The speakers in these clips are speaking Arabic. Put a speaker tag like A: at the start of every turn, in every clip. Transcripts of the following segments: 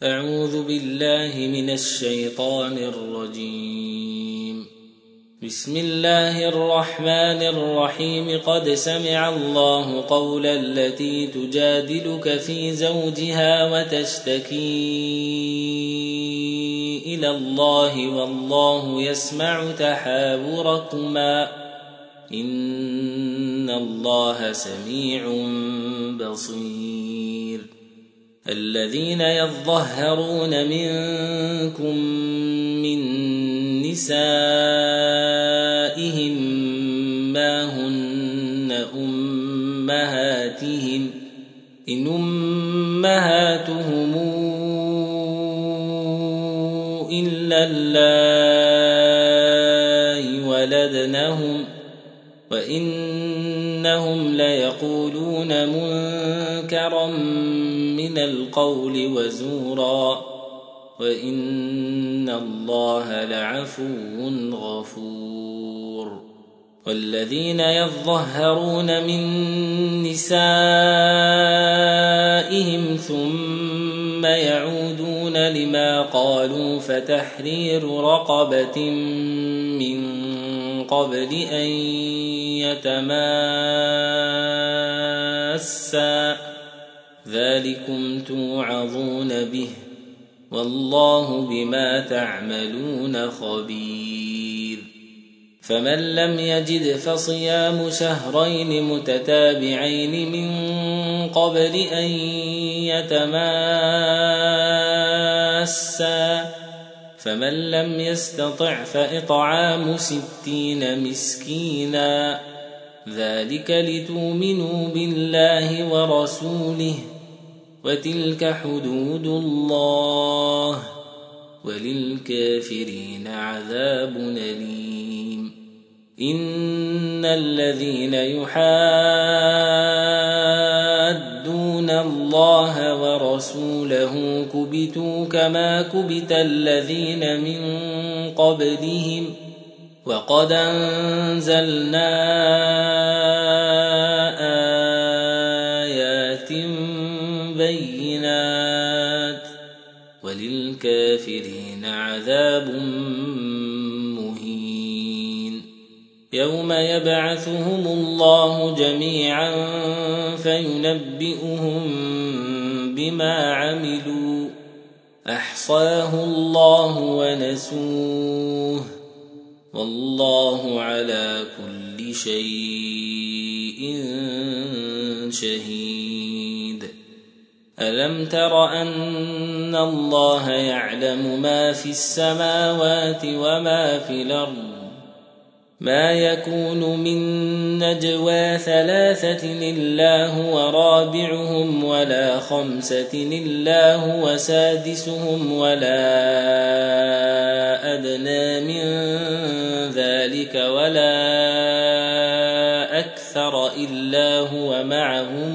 A: أعوذ بالله من الشيطان الرجيم. بسم الله الرحمن الرحيم. قد سمع الله قول التي تجادلك في زوجها وتشتكي إلى الله والله يسمع تحاوركما إن الله سميع بصير. الذين يظهرون منكم من نسائهم ما هن أمهاتهم إن أمهاتهم إلا اللائي ولدنهم وإنهم ليقولون منكرا من القول وزورا وإن الله لعفو غفور. والذين يظهرون من نسائهم ثم يعودون لما قالوا فتحرير رقبة من قبل أن يتماسا ذلكم توعظون به والله بما تعملون خبير. فمن لم يجد فصيام شهرين متتابعين من قبل أن يتماسا فمن لم يستطع فإطعام 60 مسكينا ذلك لتؤمنوا بالله ورسوله وتلك حدود الله وللكافرين عذاب أليم. إن الذين يحادون الله ورسوله كبتوا كما كبت الذين من قبلهم وقد أنزلنا آيات بينات وللكافرين عذاب مهين. يوم يبعثهم الله جميعا فينبئهم بما عملوا أحصاه الله ونسوه والله على كل شيء شهيد. ألم تر أن الله يعلم ما في السماوات وما في الأرض ما يكون من نجوى 3 إلا هو رابعهم ولا 5 إلا هو سادسهم ولا أدنى من ذلك ولا أكثر إلا هو معهم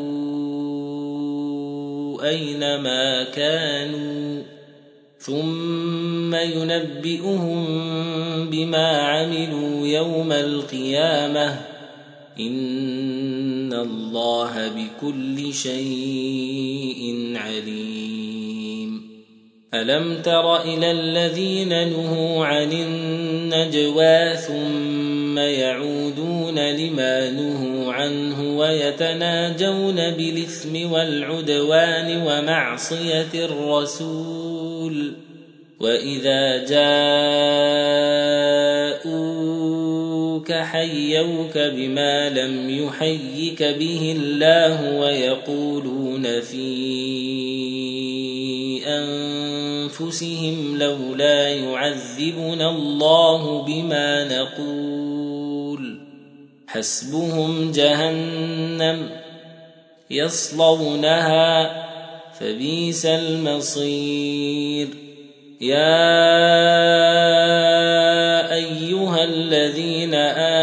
A: أينما كانوا ثم ينبئهم بما عملوا يوم القيامة إن الله بكل شيء عليم. ألم تر إلى الذين نهوا عن النجوى ثم يعودون لما نهوا عنه ويتناجون بالإثم والعدوان ومعصية الرسول وإذا جاءوك حيوك بما لم يحيك به الله ويقولون في أنفسهم لولا يعذبنا الله بما نقول حسبهم جهنم يصلونها فبئس المصير. يا أيها الذين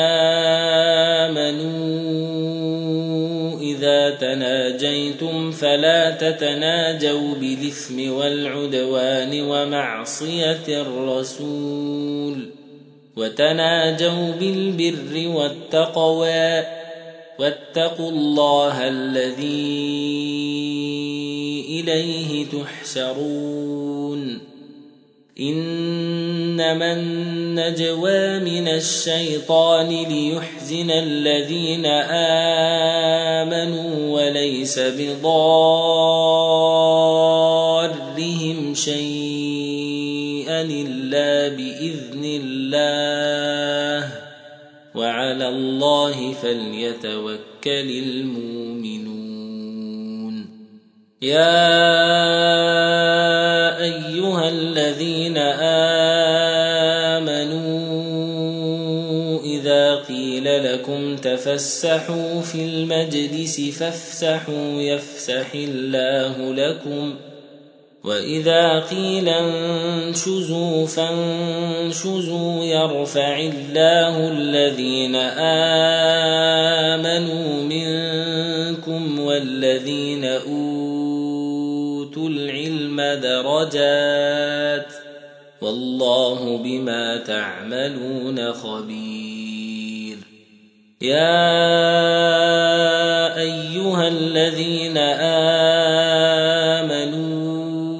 A: آمنوا إذا تناجيتم فلا تتناجوا بالإثم والعدوان ومعصية الرسول وتناجوا بالبر والتقوى واتقوا الله الذي إليه تحشرون إنما النجوى من الشيطان ليحزن الذين آمنوا وليس بضارهم شيئا إلا بإذن الله وعلى الله فليتوكل المؤمنون يا أيها الذين آمنوا إذا قيل لكم تفسحوا في المجلس فافسحوا يفسح الله لكم وإذا قيل انشزوا فانشزوا يرفع الله الذين آمنوا منكم والذين أوتوا العلم درجات والله بما تعملون خبير يا أيها الذين آمنوا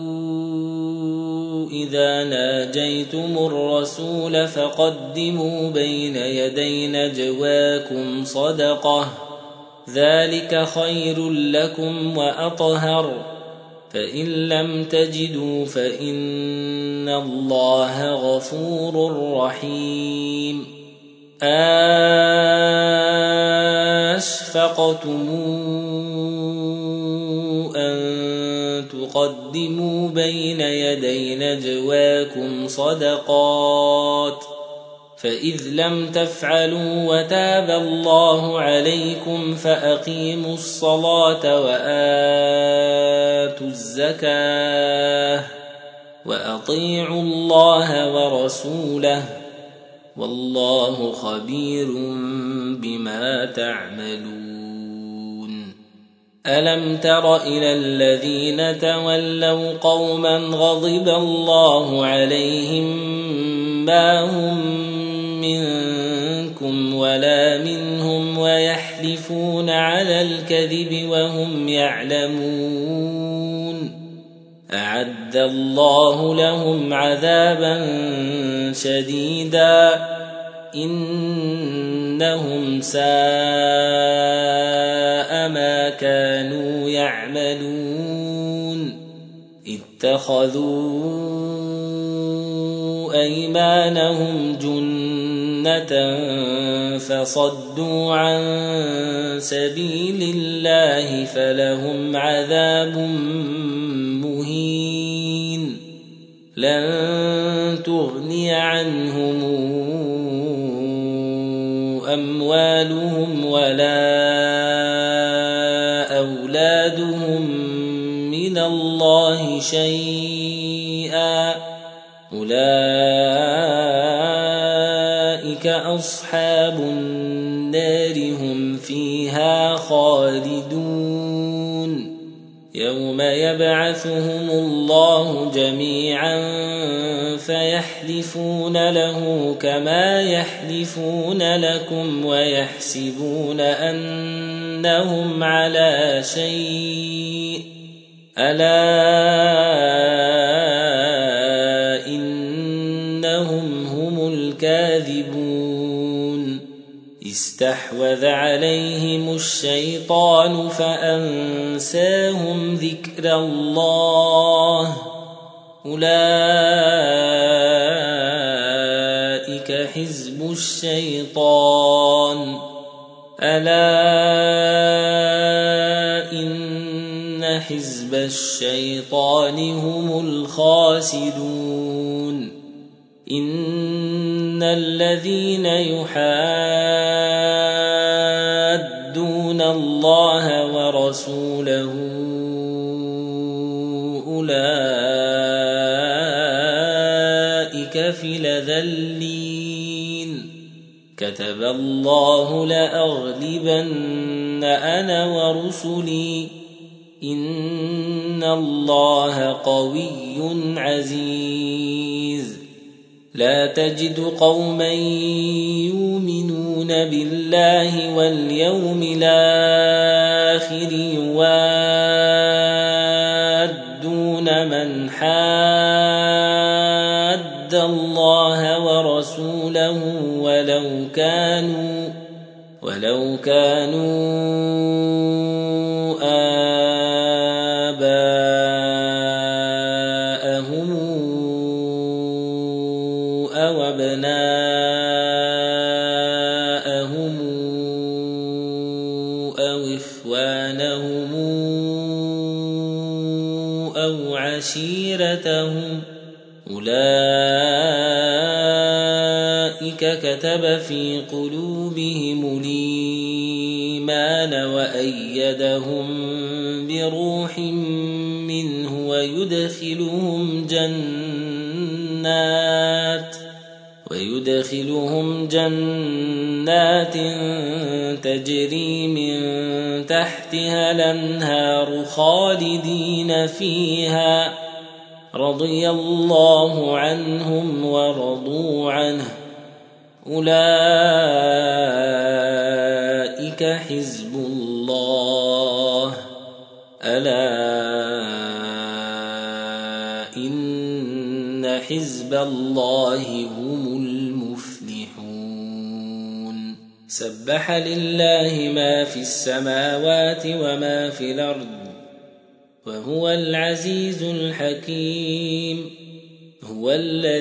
A: إذا ناجيتم الرسول فقدموا بين يدي نجواكم صدقة ذلك خير لكم وأطهر فإن لم تجدوا فإن الله غفور رحيم أشفقتم أن تقدموا بين يدي نجواكم صدقات فإذ لم تفعلوا وتاب الله عليكم فأقيموا الصلاة وآتوا الزكاة وأطيعوا الله ورسوله والله خبير بما تعملون ألم تر إلى الذين تولوا قوما غضب الله عليهم ما هم منكم ولا منهم ويحلفون على الكذب وهم يعلمون أعد الله لهم عذابا شديدا إنهم ساء ما كانوا يعملون اتخذوا أيمانهم جنة فصدوا عن سبيل الله فلهم عذاب مهين لن تغني عنهم أموالهم ولا أولادهم من الله شيئا أولئك أصحاب النار هم فيها خالدون يوم يبعثهم الله جميعا فيحلفون له كما يحلفون لكم ويحسبون أنهم على شيء ألا إنهم هم الكاذبون استحوذ عليهم الشيطان فأنساهم ذكر الله أولئك حزب الشيطان ألا إن حزب الشيطان هم الخاسرون إن الذين يحادون الله ورسوله أولئك في الأذلين كتب الله لأغلبن أنا ورسلي إن الله قوي عزيز لا تجد قوما يؤمنون بالله واليوم الآخر من حاد الله ورسوله ولو كانوا آباءهم أو أبناءهم أو إخوانهم أو عشيرتهم أولئك كتب في قلوبهم الإيمان وأيدهم بروح منه ويدخلهم جنات تجري من تحتها الأنهار خالدين فيها رضي الله عنهم ورضوا عنه أولئك حزب الله ألا إن حزب الله هم المفلحون سبح لله ما في السماوات وما في الأرض وهو العزيز الحكيم هو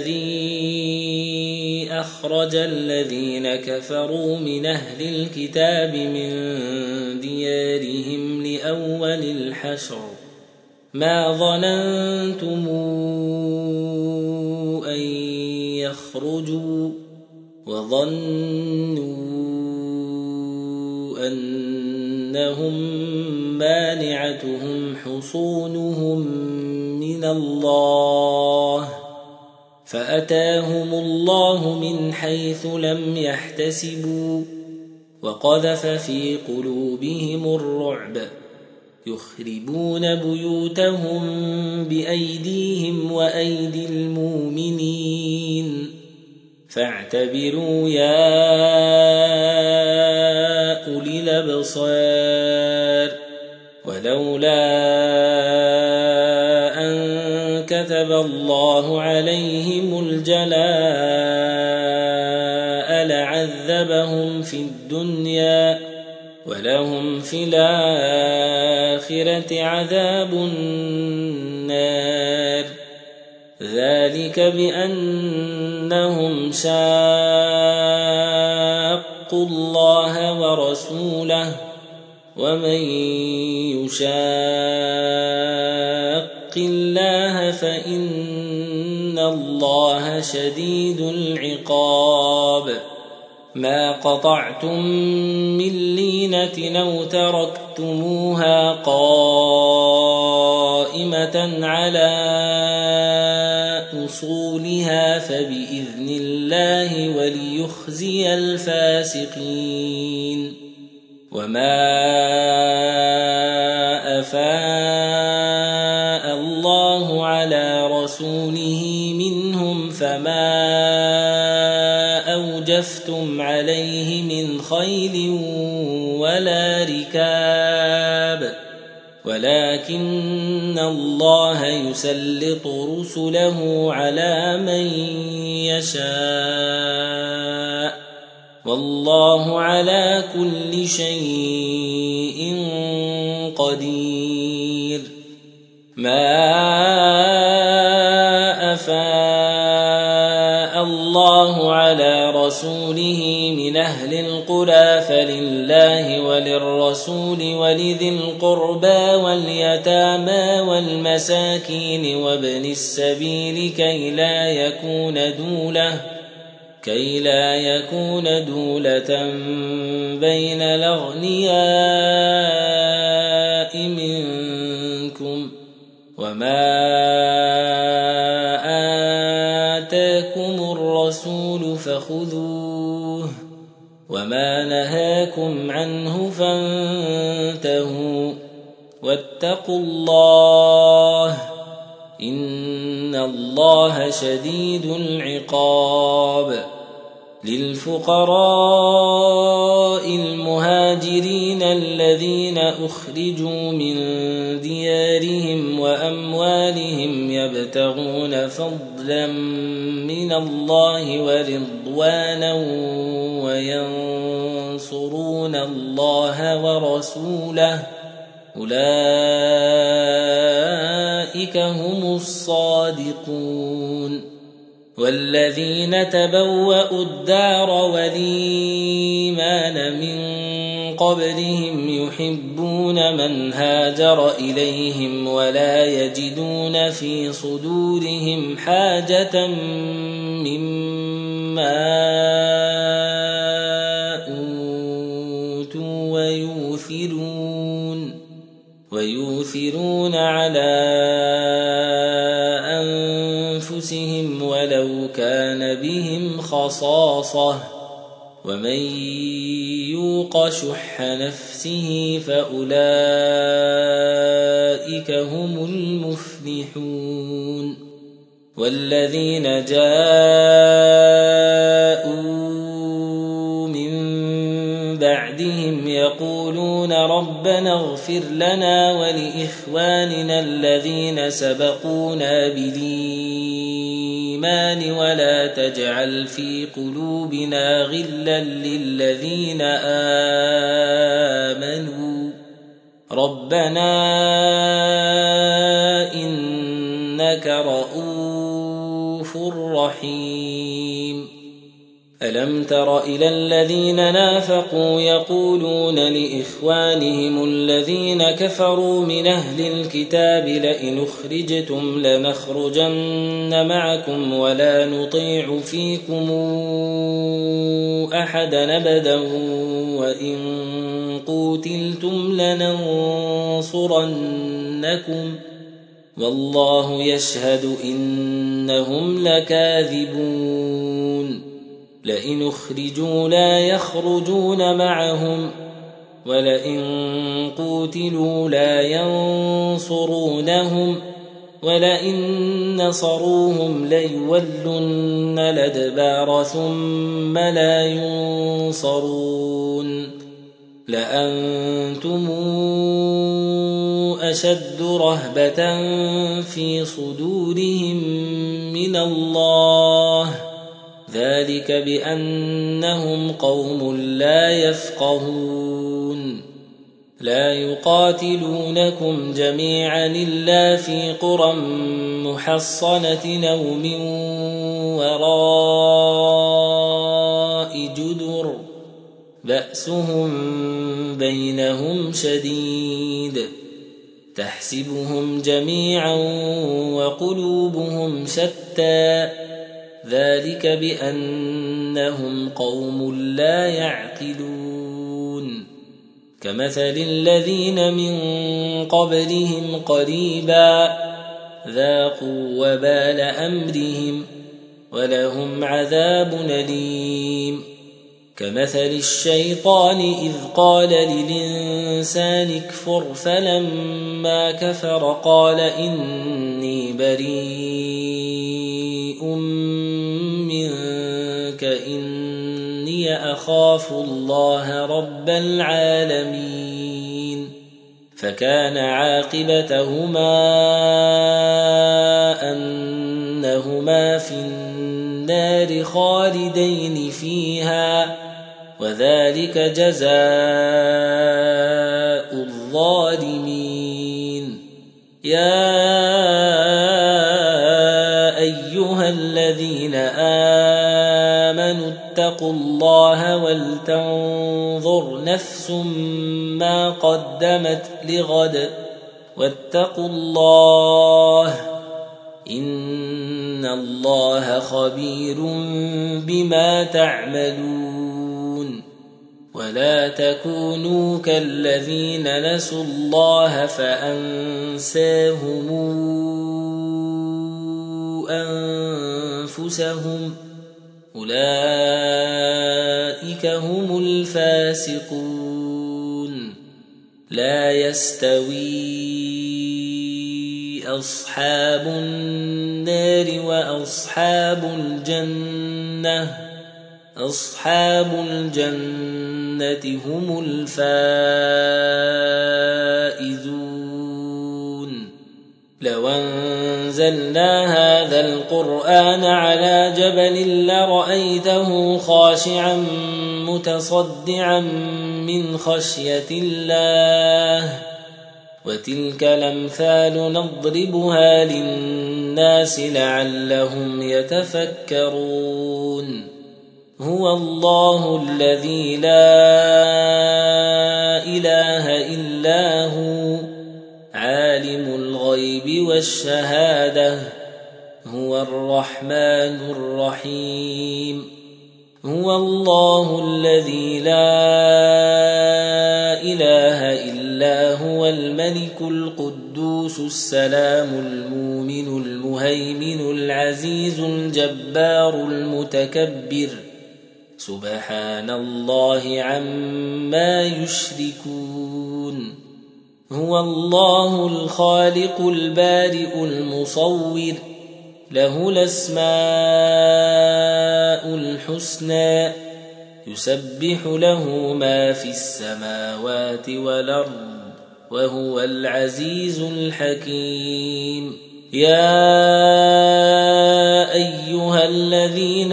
A: الذي أخرج الذين كفروا من أهل الكتاب من ديارهم لأول الحشر ما ظننتم أن يخرجوا وظنوا أنهم مانعتهم حصونهم من الله فأتاهم الله من حيث لم يحتسبوا وقذف في قلوبهم الرعب يخربون بيوتهم بأيديهم وأيدي المؤمنين فاعتبروا يا أولي الأبصار ولولا أن كتب الله عليهم الجلاء لعذبهم في الدنيا ولهم في الآخرة عذاب النار ذلك بأنهم شاقوا الله ورسوله ومن يشاق الله فإن الله شديد العقاب ما قطعتم من لينة أو تركتموها قائمة على أصولها فبإذن الله وليخزي الفاسقين وما أفاء الله على رسوله منهم فما أوجفتم عليه من خيل ولا ركاب ولكن الله يسلط رسله على من يشاء والله على كل شيء قدير ما أفاء الله على رسوله من أهل القرى فلله وللرسول ولذي القربى واليتامى والمساكين وابن السبيل كي لا يكون دولة بين الأغنياء منكم وما آتاكم الرسول فخذوه وما نهاكم عنه فانتهوا واتقوا الله إن الله شديد العقاب للفقراء المهاجرين الذين أخرجوا من ديارهم وأموالهم يبتغون فضلا من الله ورضوانا وينصرون الله ورسوله أولئك هم الصادقون والذين تبوأوا الدار والإيمان من قبلهم يحبون من هاجر إليهم ولا يجدون في صدورهم حاجة مما أوتوا ويؤثرون على أنفسهم ولو كان بهم خصاصة ومن يوق شح نفسه فأولئك هم المفلحون والذين جاءوا من بعدهم يقولون ربنا اغفر لنا ولإخواننا الذين سبقونا بالإيمان ولا تجعل في قلوبنا غلا للذين آمنوا ربنا إنك رؤوف رحيم ألم تر إلى الذين نافقوا يقولون لإخوانهم الذين كفروا من أهل الكتاب لئن أخرجتم لنخرجن معكم ولا نطيع فيكم أحدا أبدا وإن قوتلتم لننصرنكم والله يشهد إنهم لكاذبون لئن أخرجوا لا يخرجون معهم ولئن قوتلوا لا ينصرونهم ولئن نصروهم ليولن الأدبار ثم لا ينصرون لأنتم أشد رهبة في صدورهم من الله ذلك بأنهم قوم لا يفقهون لا يقاتلونكم جميعا إلا في قرى محصنة أو من وراء جدر بأسهم بينهم شديد تحسبهم جميعا وقلوبهم شتى ذلك بأنهم قوم لا يعقلون كمثل الذين من قبلهم قريبا ذاقوا وبال أمرهم ولهم عذاب أليم كمثل الشيطان إذ قال للإنسان اكفر فلما كفر قال إني بريء منك إني أخاف الله رب العالمين فكان عاقبتهما أنهما في النار خالدين فيها وذلك جزاء الظالمين يا أيها الذين آمنوا اتقوا الله ولتنظر نفس ما قدمت لغد واتقوا الله إن الله خبير بما تعملون ولا تكونوا كالذين نسوا الله فأنساهم أنفسهم أولئك هم الفاسقون لا يستوي أصحاب النار وأصحاب الجنة أصحاب الجنة هم الفائزون لو أنزلنا هذا القرآن على جبل لرأيته خاشعا متصدعا من خشية الله وتلك الأمثال نضربها للناس لعلهم يتفكرون هو الله الذي لا إله إلا هو عالم الغيب والشهادة هو الرحمن الرحيم هو الله الذي لا إله إلا هو الملك القدوس السلام المؤمن المهيمن العزيز الجبار المتكبر سبحان الله عما يشركون هو الله الخالق البارئ المصور له الأسماء الحسنى يسبح له ما في السماوات والأرض وهو العزيز الحكيم يا أيها الذين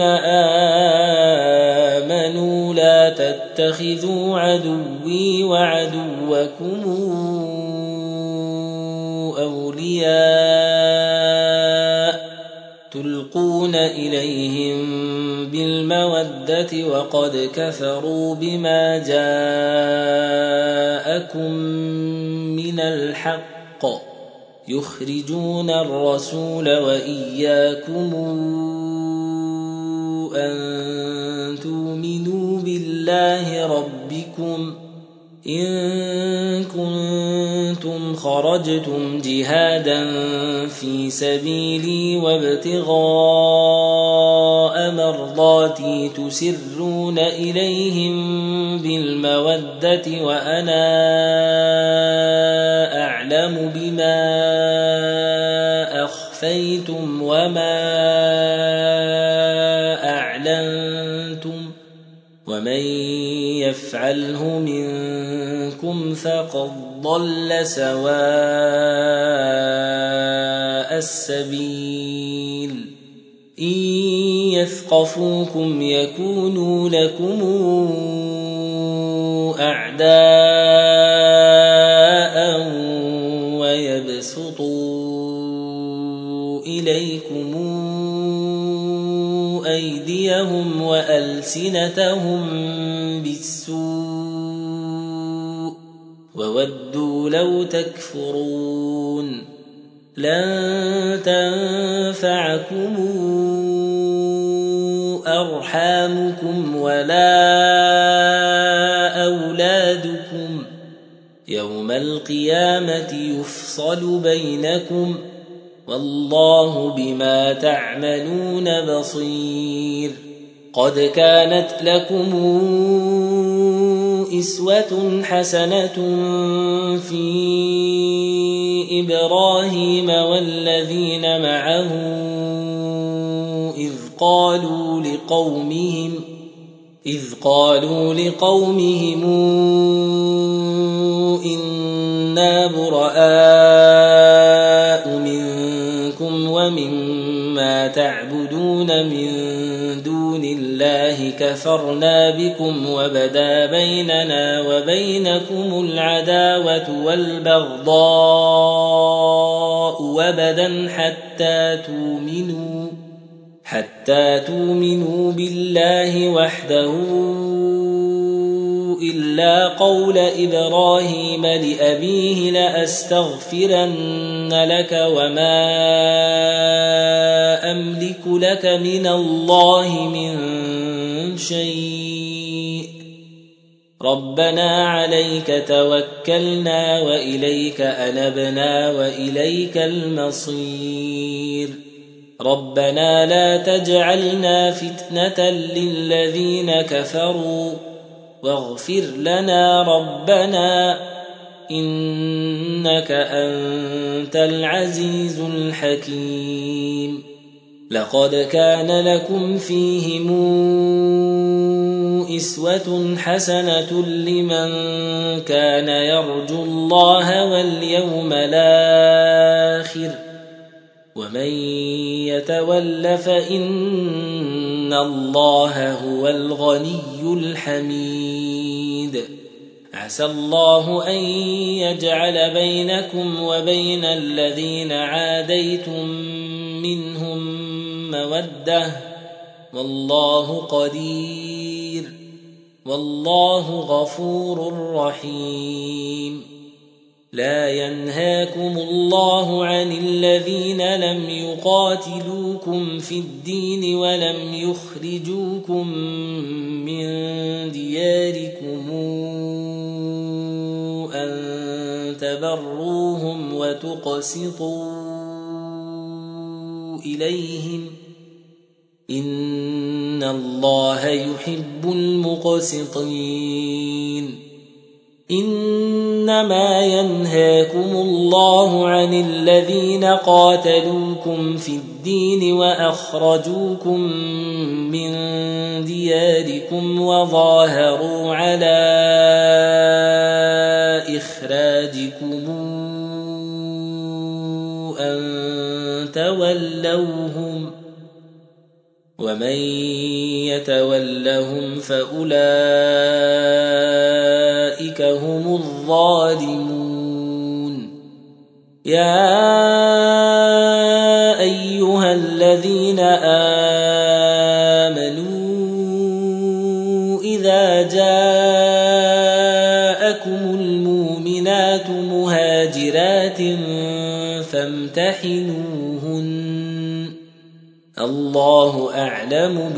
A: آمنوا لا تتخذوا عدوي وعدوكم أولياء تلقون إليهم بالمودة وقد كفروا بما جاءكم من الحق يخرجون الرسول وإياكم أن تؤمنوا بالله ربكم إن كنتم خرجتم جهادا في سبيلي وابتغاء مرضاتي تسرون إليهم بالمودة وأنا أعلم بما أخفيتم وما أعلنتم ومن يفعله منكم فقد ضل سواء السبيل إن يثقفوكم يكونوا لكم أعداء ويبسطوا إليكم أيديهم وألسنتهم بالسوء وودوا لو تكفرون لن تنفعكم أرحامكم ولا أولادكم يوم القيامة يفصل بينكم والله بما تعملون بصير قد كانت لكم إسوة حسنة في إبراهيم والذين معه إذ قالوا لقومهم إنا براء منكم ومما تعبدون من دون الله كفرنا بكم وبدا بيننا وبينكم العداوة والبغضاء وبدا حتى تؤمنوا بالله وحده إلا قول إبراهيم لأبيه لأستغفرن لك وما أملك لك من الله من شيء ربنا عليك توكلنا وإليك أنبنا وإليك المصير ربنا لا تجعلنا فتنة للذين كفروا واغفر لنا ربنا إنك أنت العزيز الحكيم لقد كان لكم فيهم أسوة حسنة لمن كان يرجو الله واليوم الآخر ومن يتول فإن الله هو الغني الحميد عسى الله أن يجعل بينكم وبين الذين عاديتم منهم مودة والله قدير والله غفور رحيم لا ينهاكم الله عن الذين لم يقاتلوكم في الدين ولم يخرجوكم من دياركم أن تبروهم وتقسطوا إليهم إن الله يحب المقسطين إنما ينهاكم الله عن الذين قاتلوكم في الدين وأخرجوكم من دياركم وظاهروا على إخراجكم أن تولوهم ومن يتولهم فأولئك هم الظالمون يا أيها الذين آمنوا إذا جاءكم المؤمنات مهاجرات فامتحنوهن الله أعلم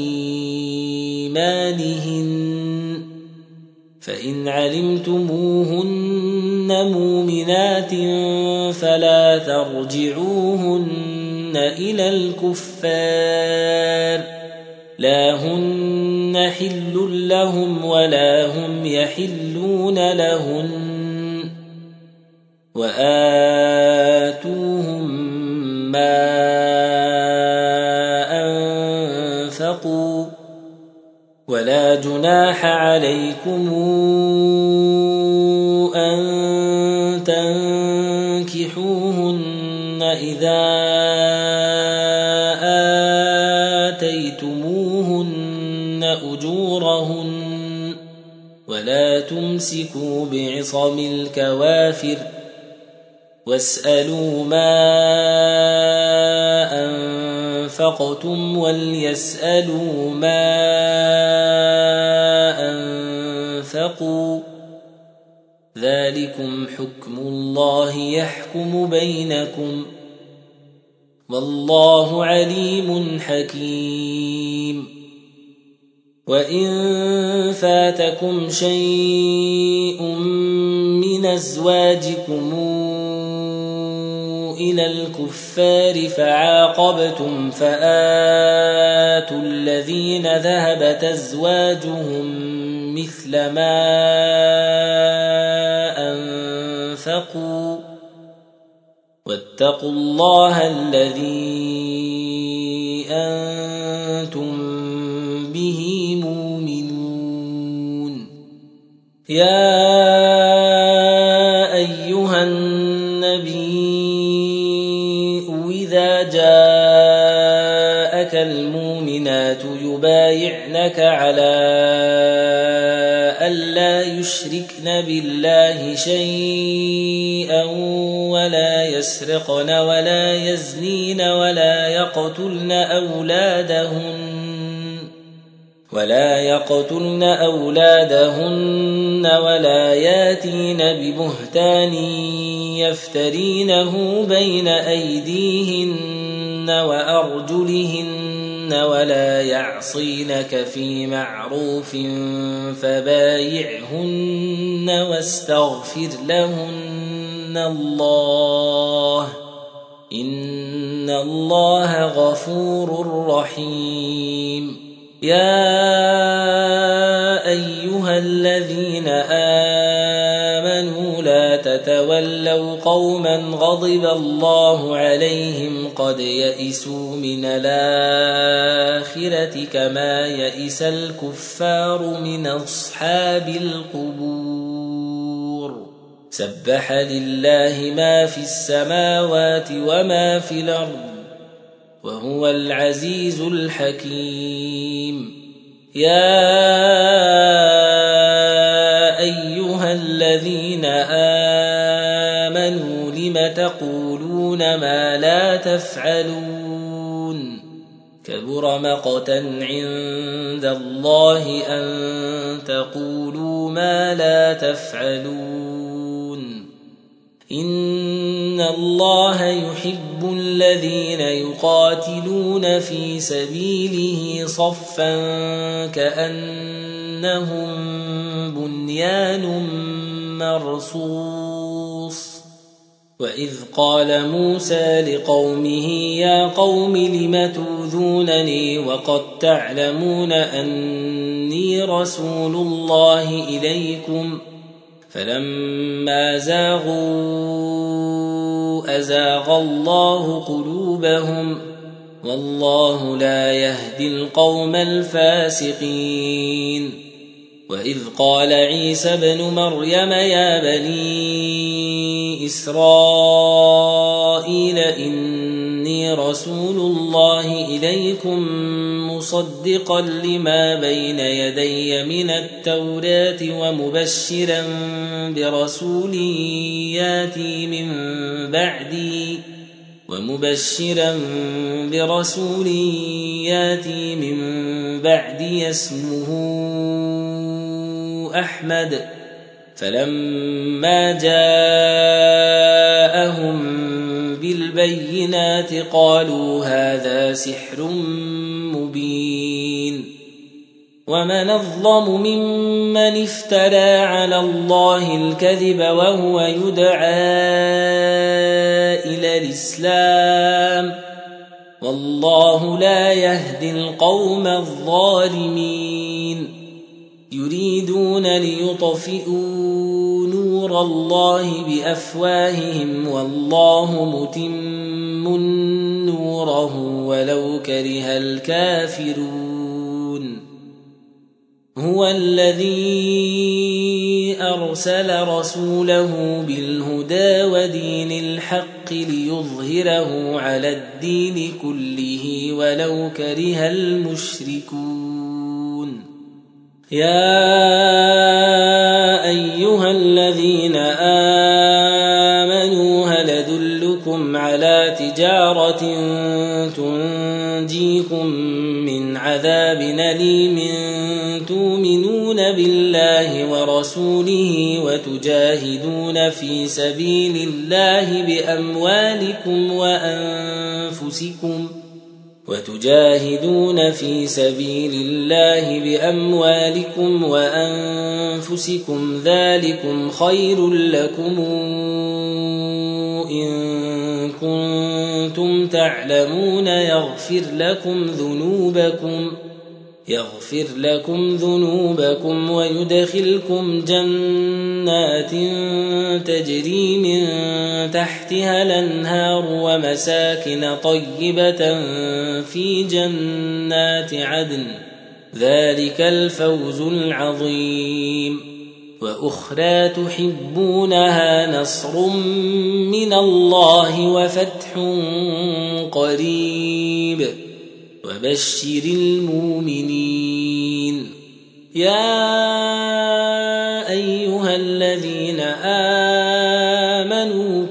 A: بإيمانهن فإن علمتموهن مؤمنات فلا ترجعوهن إلى الكفار لا هن حل لهم ولا هم يحلون لهن وآتوهم ما أنفقوا ولا جناح عليكم أن تنكحوهن إذا آتيتموهن أجورهن ولا تمسكوا بعصم الكوافر واسألوا ما أنفقتم وليسألوا ما أنفقوا ذلكم حكم الله يحكم بينكم والله عليم حكيم وإن فاتكم شيء من أزواجكم إلى الكفار فعاقبتم فآتوا الذين ذهبت أزواجهم مثل ما أنفقوا واتقوا الله الذي أنتم به مؤمنون يا أيها النبي إذا جاءك المؤمنات يبايعنك على ألا يشركن بالله شيئا ولا يسرقن ولا يزنين ولا يقتلن أولادهن ولا ياتين ببهتان يفترينه بين أيديهن وأرجلهن ولا يعصينك في معروف فبايعهن واستغفر لهن الله إن الله غفور رحيم يا أيها الذين آمنوا لا تولوا قوما غضب الله عليهم قد يئسوا من الآخرة كما يئس الكفار من أصحاب القبور سبح لله ما في السماوات وما في الأرض وهو العزيز الحكيم يا أيها الذين آمنوا لم تقولون ما لا تفعلون كبر مقتا عند الله أن تقولوا ما لا تفعلون إن الله يحب الذين يقاتلون في سبيله صفا كأنهم بنيان مرصوص وإذ قال موسى لقومه يا قوم لم تؤذونني وقد تعلمون أني رسول الله إليكم فلما زاغوا أزاغ الله قلوبهم والله لا يهدي القوم الفاسقين وإذ قال عيسى ابن مريم يا بني إسرائيل إني رسول الله إليكم مصدقا لما بين يدي من التوراة ومبشرا برسول ياتي من بعدي اسمه أحمد فلما جاءهم بالبينات قالوا هذا سحر مبين ومن أظلم ممن افترى على الله الكذب وهو يدعى إلى الإسلام والله لا يهدي القوم الظالمين يريدون ليطفئوا نور الله بأفواههم والله متم نوره ولو كره الكافرون هو الذي أرسل رسوله بالهدى ودين الحق ليظهره على الدين كله ولو كره المشركون يا أيها الذين آمنوا هل أدلكم على تجارة تنجيكم من عذاب أليم تؤمنون بالله ورسوله وتجاهدون في سبيل الله بأموالكم وأنفسكم ذلكم خير لكم إن كنتم تعلمون يغفر لكم ذنوبكم ويدخلكم جنات تجري من تحتها الأنهار ومساكن طيبة في جنات عدن ذلك الفوز العظيم وأخرى تحبونها نصر من الله وفتح قريب وبشر المؤمنين يا أيها الذين آمنوا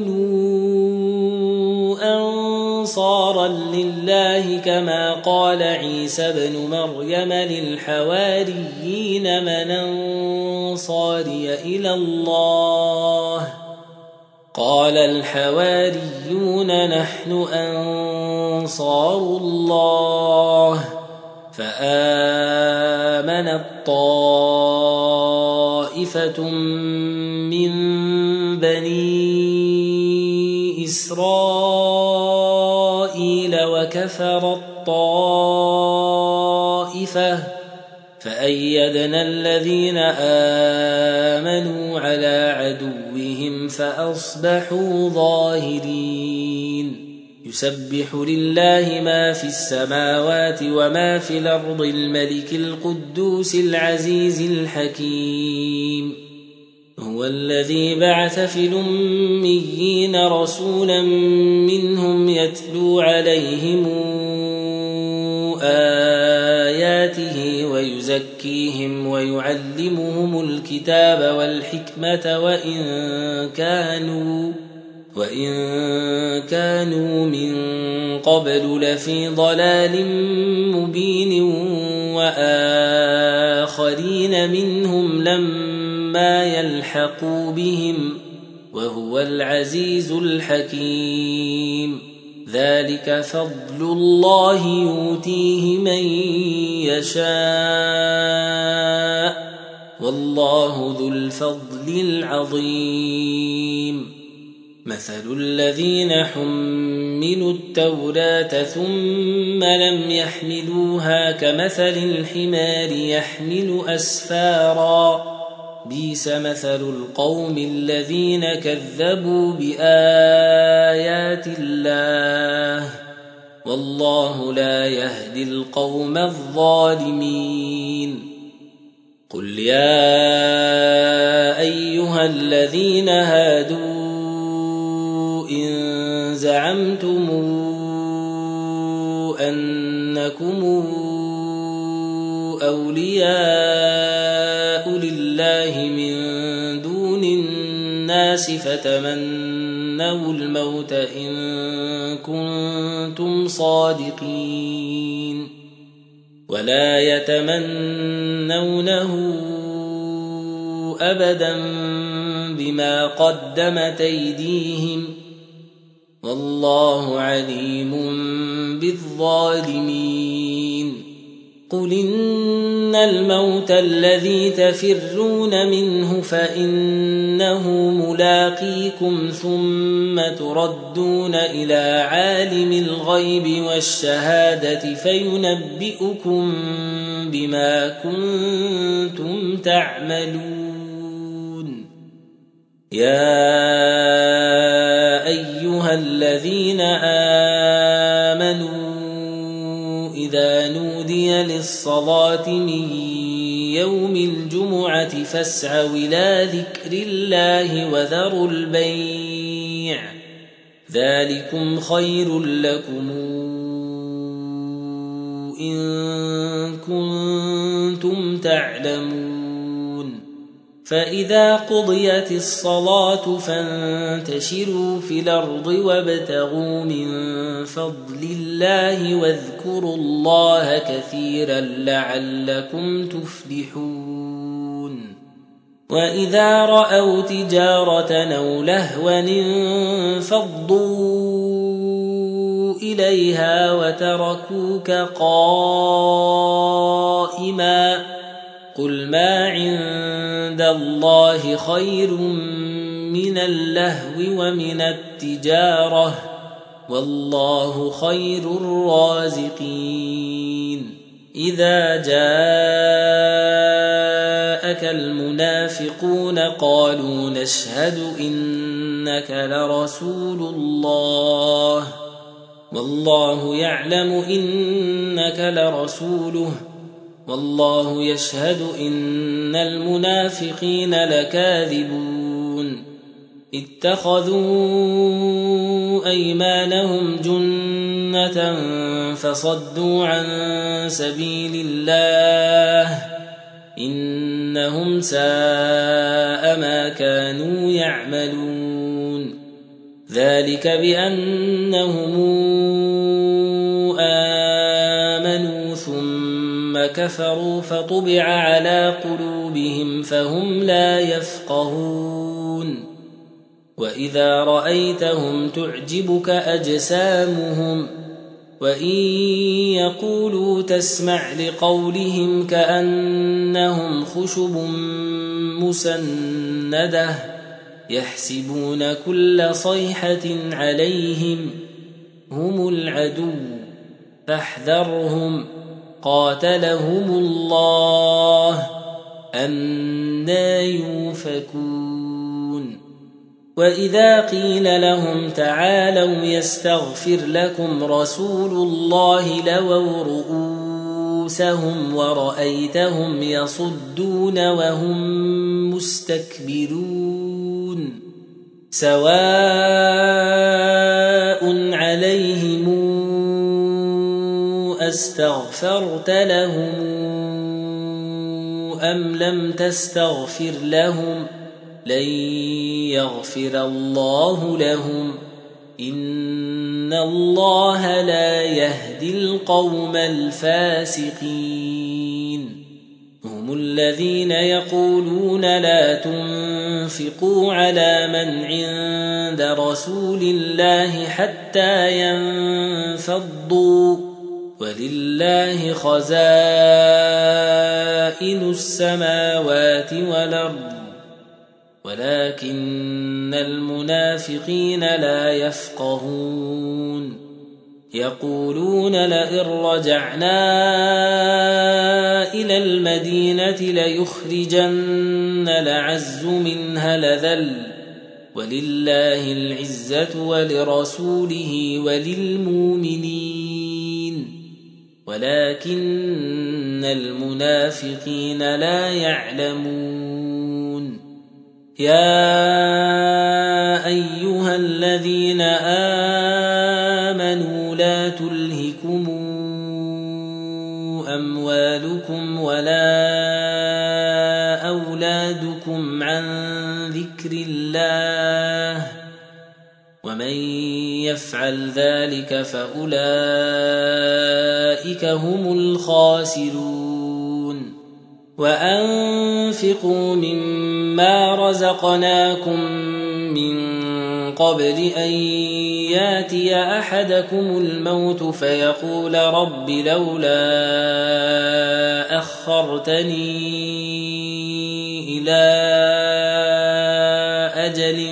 A: كونوا أنصارا لله كما قال عيسى ابن مريم للحواريين من أنصاري إلى الله قال الحواريون نحن أنصار الله فآمنت طائفة من بني إسرائيل وكفرت طائفة فأيدنا الذين آمنوا على عدوهم فأصبحوا ظاهرين يسبح لله ما في السماوات وما في الأرض الملك القدوس العزيز الحكيم هو الذي بعث في الأميين رسولا منهم يتلو عليهم آياته ويزكيهم ويعلمهم الكتاب والحكمة وإن كانوا من قبل لفي ضلال مبين وآخرين منهم لما يلحقوا بهم وهو العزيز الحكيم ذلك فضل الله يؤتيه من يشاء والله ذو الفضل العظيم مثل الذين حملوا التوراة ثم لم يحملوها كمثل الحمار يحمل أسفارا بئس مثل القوم الذين كذبوا بآيات الله والله لا يهدي القوم الظالمين قل يا أيها الذين هادوا إن زعمتم أنكم أولياء لله من دون الناس فتمنوا الموت إن كنتم صادقين ولا يتمنونه أبدا بما قدمت أيديهم والله عليم بالظالمين قل إن الموت الذي تفرون منه فإنه ملاقيكم ثم تردون إلى عالم الغيب والشهادة فينبئكم بما كنتم تعملون يا أيها الذين آمنوا إذا نودي للصلاة من يوم الجمعة فاسعوا إلى ذكر الله وذروا البيع ذلكم خير لكم إن كنتم تعلمون فإذا قضيت الصلاة فانتشروا في الأرض وابتغوا من فضل الله واذكروا الله كثيرا لعلكم تفلحون وإذا رأوا تجارة أو لهوا انفضوا إليها وتركوك قائما قل ما عند الله خير من اللهو ومن التجارة والله خير الرازقين إذا جاءك المنافقون قالوا نشهد إنك لرسول الله والله يعلم إنك لرسوله والله يشهد إن المنافقين لكاذبون اتخذوا أيمانهم جنة فصدوا عن سبيل الله إنهم ساء ما كانوا يعملون ذلك بأنهم آمنوا ثم كفروا فطبع على قلوبهم فهم لا يفقهون وإذا رأيتهم تعجبك أجسامهم وإن يقولوا تسمع لقولهم كأنهم خشب مسندة يحسبون كل صيحة عليهم هم العدو فاحذرهم قاتلهم الله أنى يؤفكون وإذا قيل لهم تعالوا يستغفر لكم رسول الله لووا رؤوسهم ورأيتهم يصدون وهم مستكبرون سواء عليهم أستغفرت لهم أم لم تستغفر لهم لن يغفر الله لهم إن الله لا يهدي القوم الفاسقين هم الذين يقولون لا تنفقوا على من عند رسول الله حتى ينفضوا ولله خزائن السماوات والأرض ولكن المنافقين لا يفقهون يقولون لئن رجعنا إلى المدينة ليخرجن الأعز منها الأذل ولله العزة ولرسوله وللمؤمنين ولكن المنافقين لا يعلمون يا أيها الذين آمنوا لا تلهكم أموالكم ولا أولادكم عن ذكر الله ومن يفعل ذلك فأولئك هم الخاسرون وأنفقوا مما رزقناكم من قبل أن ياتي أحدكم الموت فيقول رب لولا أخرتني إلى أجل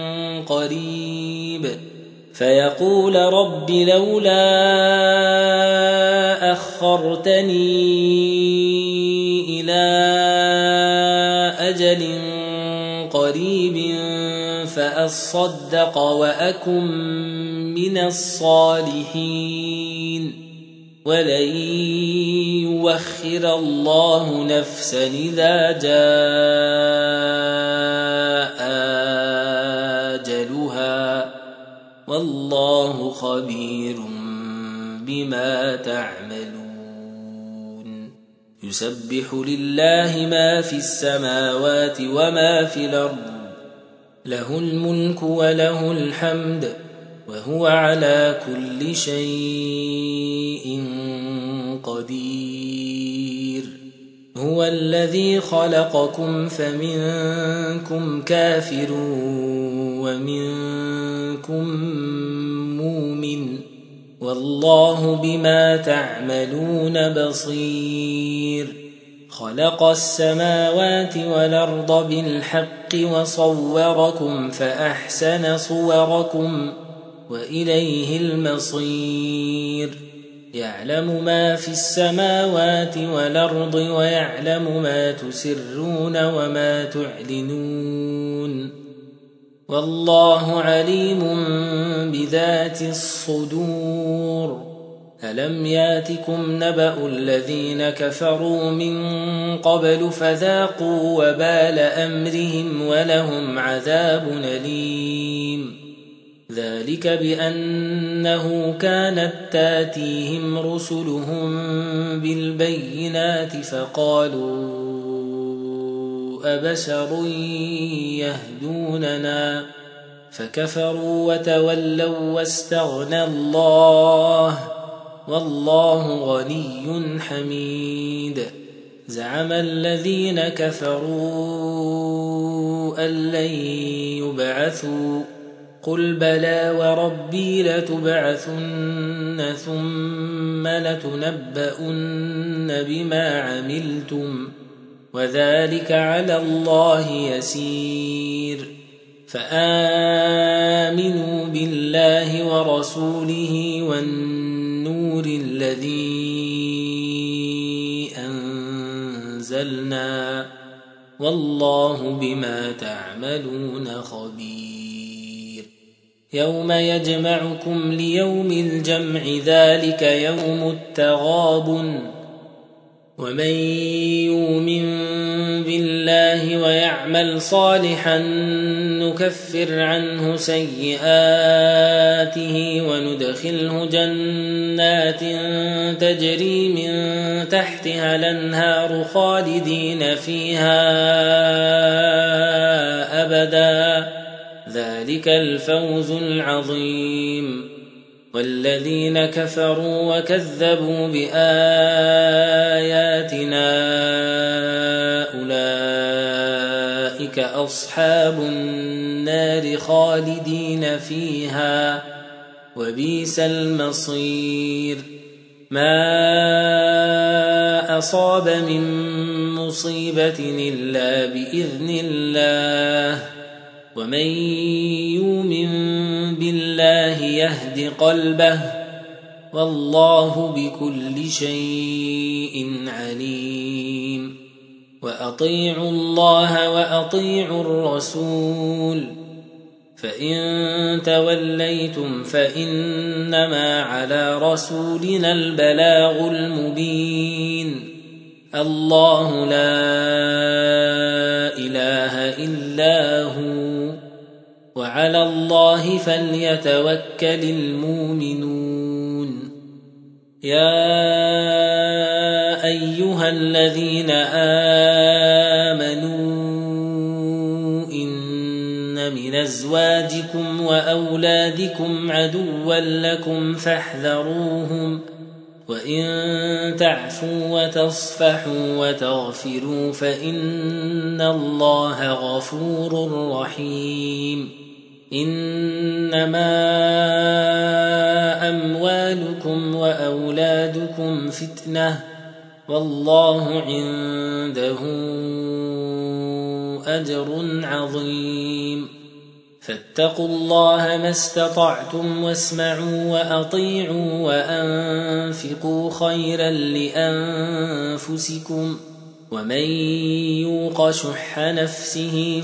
A: قريب فيقول رب لولا أخرتني إلى أجل قريب فأصدق وأكن من الصالحين ولن يؤخر الله نفسا إذا جاء أجلها والله خبير بما تعملون يسبح لله ما في السماوات وما في الأرض له الملك وله الحمد وهو على كل شيء قدير هو الذي خلقكم فمنكم كافر ومنكم مؤمن والله بما تعملون بصير خلق السماوات والأرض بالحق وصوركم فأحسن صوركم وإليه المصير يعلم ما في السماوات والأرض ويعلم ما تسرون وما تعلنون والله عليم بذات الصدور ألم ياتكم نبأ الذين كفروا من قبل فذاقوا وبال أمرهم ولهم عذاب أليم ذلك بأنه كانت تاتيهم رسلهم بالبينات فقالوا أبشر يهدوننا فكفروا وتولوا واستغنى الله والله غني حميد زعم الذين كفروا أن لن يبعثوا قل بلى وربي لتبعثن ثم لتنبؤن بما عملتم وذلك على الله يسير فآمنوا بالله ورسوله والنور الذي أنزلنا والله بما تعملون خبير يوم يجمعكم ليوم الجمع ذلك يوم التغابن ومن يؤمن بالله ويعمل صالحا نكفر عنه سيئاته وندخله جنات تجري من تحتها الأنهار خالدين فيها أبدا ذلك الفوز العظيم. والذين كفروا وكذبوا بآياتنا أولئك أصحاب النار خالدين فيها وبئس المصير. ما أصاب من مصيبة إلا بإذن الله ومن يؤمن بالله يهد قلبه والله بكل شيء عليم. وأطيعوا الله وأطيعوا الرسول فإن توليتم فإنما على رسولنا البلاغ المبين. الله لا إله إلا هو وعلى الله فليتوكل المؤمنون. يا أيها الذين آمنوا إن من أزواجكم وأولادكم عدوا لكم فاحذروهم وإن تعفوا وتصفحوا وتغفروا فإن الله غفور رحيم. إنما أموالكم وأولادكم فتنة والله عنده أجر عظيم. فاتقوا الله ما استطعتم واسمعوا وأطيعوا وأنفقوا خيرا لأنفسكم ومن يوق شح نفسه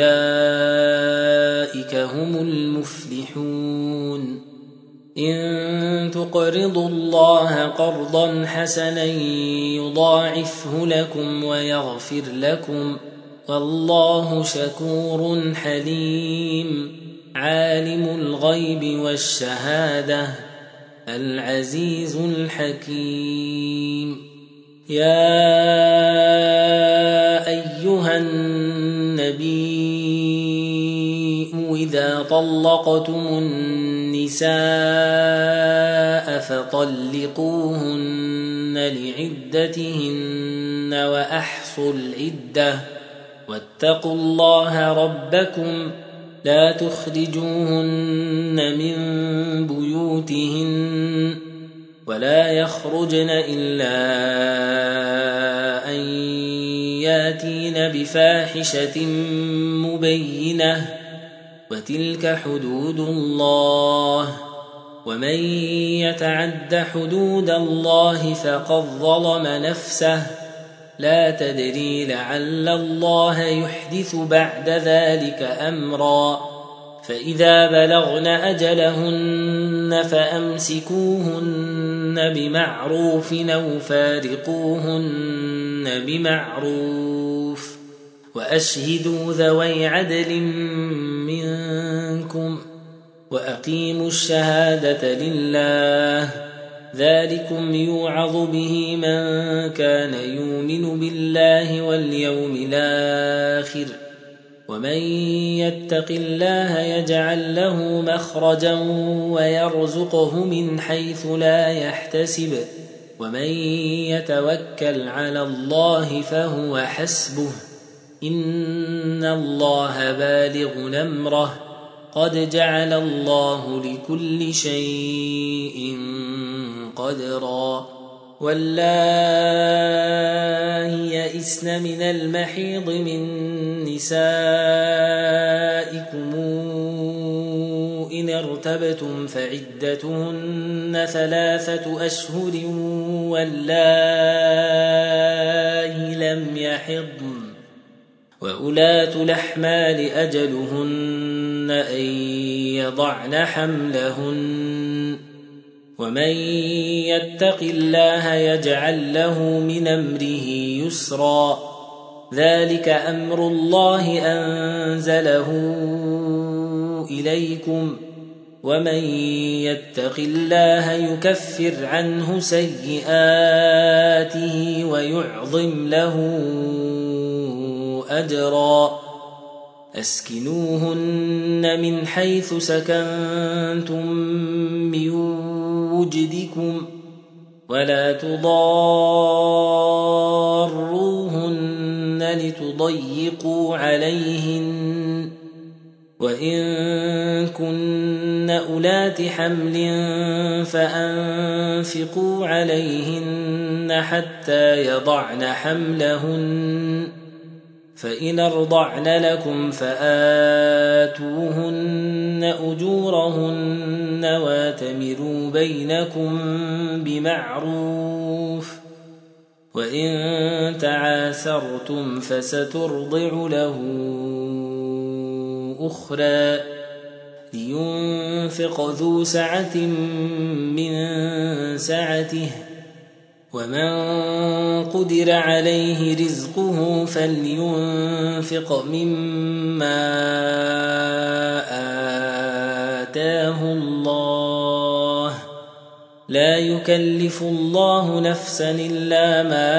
A: فأولئك هم المفلحون. إن تقرضوا الله قرضا حسنا يضاعفه لكم ويغفر لكم والله شكور حليم. عالم الغيب والشهادة العزيز الحكيم. يا أيها النبي إذا طلقتم النساء فطلقوهن لعدتهن وأحصوا العدة واتقوا الله ربكم لا تخرجوهن من بيوتهن ولا يخرجن إلا أن ياتين بفاحشة مبينة وتلك حدود الله ومن يتعد حدود الله فقد ظلم نفسه لا تدري لعل الله يحدث بعد ذلك أمرا. فإذا بلغن أجلهن فأمسكوهن بمعروف أو فارقوهن بمعروف وأشهدوا ذوي عدل منكم وأقيموا الشهادة لله ذلكم يوعظ به من كان يؤمن بالله واليوم الآخر ومن يتق الله يجعل له مخرجا ويرزقه من حيث لا يحتسب ومن يتوكل على الله فهو حسبه إن الله بالغ أمره قد جعل الله لكل شيء قدرا. واللائي يئسن من المحيض من نسائكم إن ارتبتم فعدتهن 3 أشهر واللائي لم يحضن وأولاة الأحمال أجلهن أن يضعن حملهن ومن يتق الله يجعل له من أمره يسرا ذلك أمر الله أنزله إليكم ومن يتق الله يكفر عنه سيئاته ويعظم له أجرا أسكنوهن من حيث سكنتم من وجدكم ولا تضاروهن لتضيقوا عليهن وإن كن أولات حمل فأنفقوا عليهن حتى يضعن حملهن فإن أرضعن لكم فآتوهن أجورهن واتمروا بينكم بمعروف وإن تعاسرتم فسترضع له أخرى لينفق ذو سعة من سعته ومن قدر عليه رزقه فلينفق مما آتاه الله لا يكلف الله نفسا إلا ما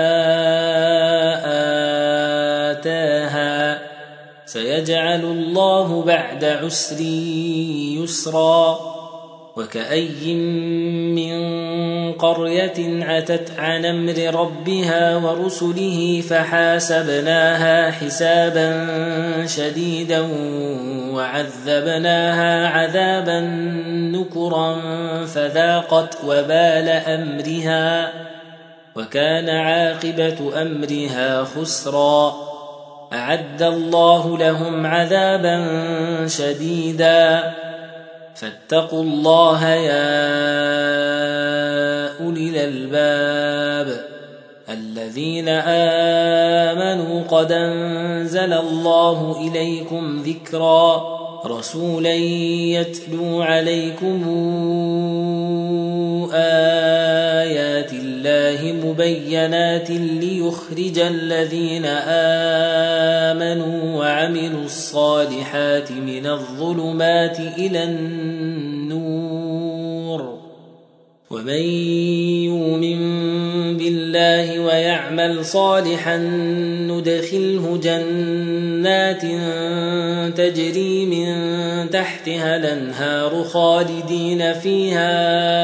A: آتاها سيجعل الله بعد عسر يسرا وكأي من قرية عتت عن أمر ربها ورسله فحاسبناها حسابا شديدا وعذبناها عذابا نكرا فذاقت وبال أمرها وكان عاقبة أمرها خسرا أعد الله لهم عذابا شديدا فاتقوا الله يا أولي الألباب الذين آمنوا قد أنزل الله إليكم ذكرا رسولا يتلو عليكم آيات الله مبينات ليخرج الذين آمنوا وعملوا الصالحات من الظلمات إلى النور ومن يؤمن بالله ويعمل صالحا ندخله جنات تجري من تحتها الأنهار خالدين فيها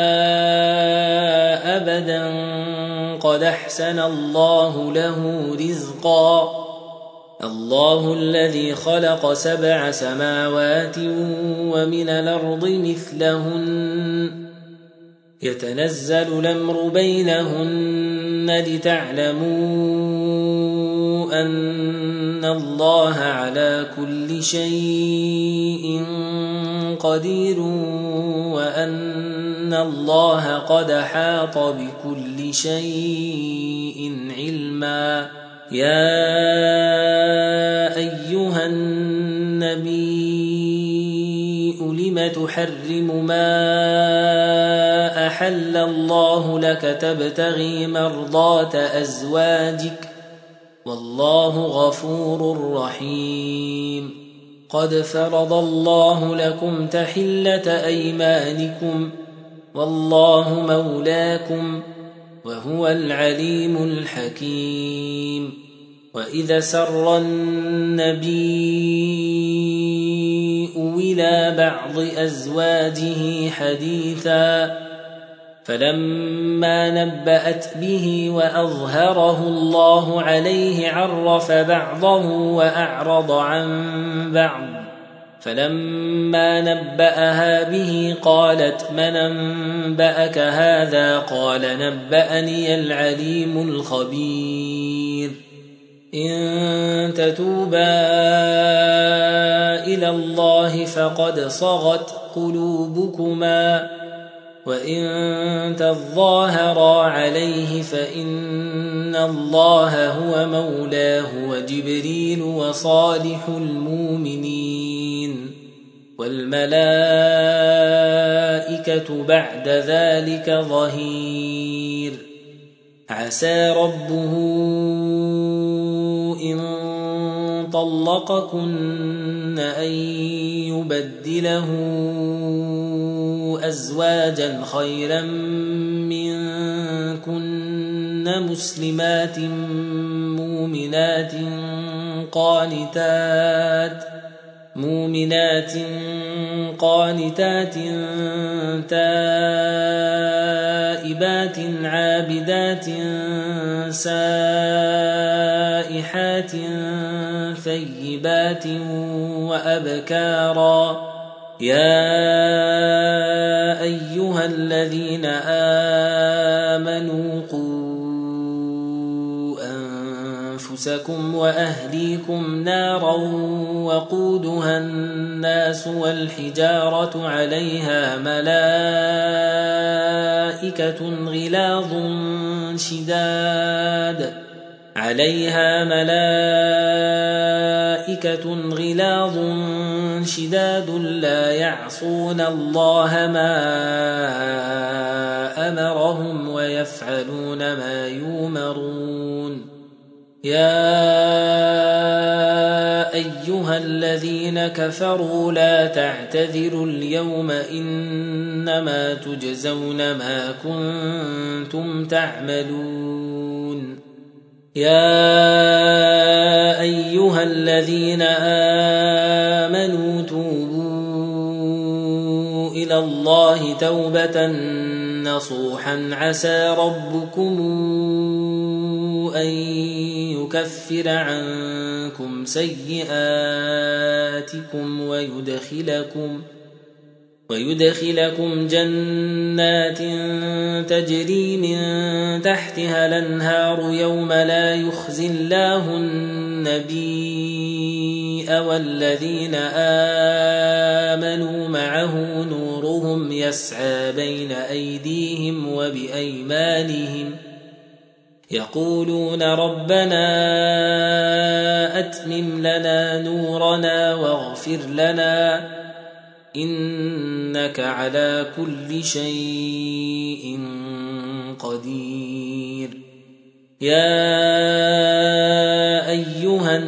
A: أبدا قد أحسن الله له رزقا الله الذي خلق 7 سماوات ومن الأرض مثلهن يتنزل الأمر بينهن لتعلموا أن الله على كل شيء قدير وأن الله قد أحاط بكل شيء علما يا أيها النبي لم تحرم ما أحل الله لك تبتغي مرضات أزواجك والله غفور رحيم قد فرض الله لكم تحلة أيمانكم والله مولاكم وهو العليم الحكيم وإذا سر النبي إلى بعض أزواجه حديثا فلما نبأت به وأظهره الله عليه عرف بعضه وأعرض عن بعض فلما نبأها به قالت من أنبأك هذا قال نبأني العليم الخبير إن تتوبا إلى الله فقد صغت قلوبكما وإن تظاهرا عليه فإن الله هو مولاه وجبريل وصالح المؤمنين والملائكة بعد ذلك ظهير عسى ربه إن طلقكن أن يبدله أزواجا خيرا منكن مسلمات مؤمنات قانتات تائبات عابدات سائحات ثيبات وأبكارا يا أيها الذين آمنوا قوا أنفسكم وأهليكم نارا وقودها الناس والحجارة عليها ملائكة غلاظ شداد لا يعصون الله ما أمرهم ويفعلون ما يؤمرون يا أيها الذين كفروا لا تعتذروا اليوم إنما تجزون ما كنتم تعملون يا أيها الذين آمنوا توبوا إلى الله توبة نصوحا عسى ربكم أن يكفر عنكم سيئاتكم ويدخلكم جنات تجري من تحتها الأنهار يوم لا يخزي الله النبي والذين آمنوا معه نورهم يسعى بين أيديهم وبأيمانهم يقولون ربنا أتمم لنا نورنا واغفر لنا إنك على كل شيء قدير يا أيها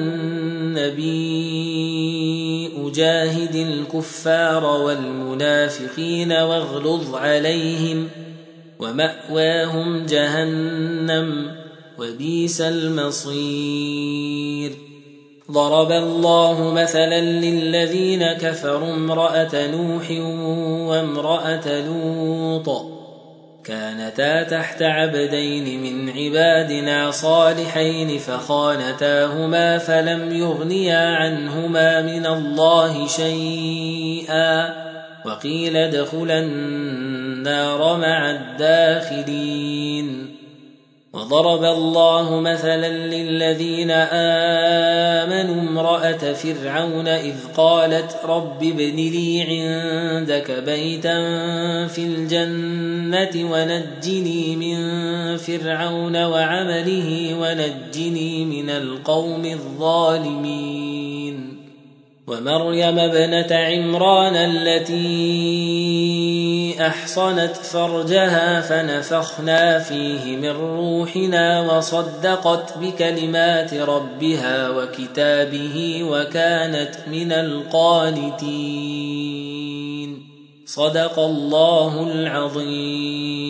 A: النبي جاهد الكفار والمنافقين واغلظ عليهم ومأواهم جهنم وبئس المصير ضرب الله مثلا للذين كفروا امرأة نوح وامرأة لوط كانتا تحت عبدين من عبادنا صالحين فخانتاهما فلم يغنيا عنهما من الله شيئا وقيل ادخلا النار مع الداخلين وضرب الله مثلا للذين آمنوا امرأة فرعون إذ قالت رب ابن لي عندك بيتا في الجنة ونجني من فرعون وعمله ونجني من القوم الظالمين ومريم ابنة عمران التي أحصنت فرجها فنفخنا فيه من روحنا وصدقت بكلمات ربها وكتابه وكانت من القانتين صدق الله العظيم.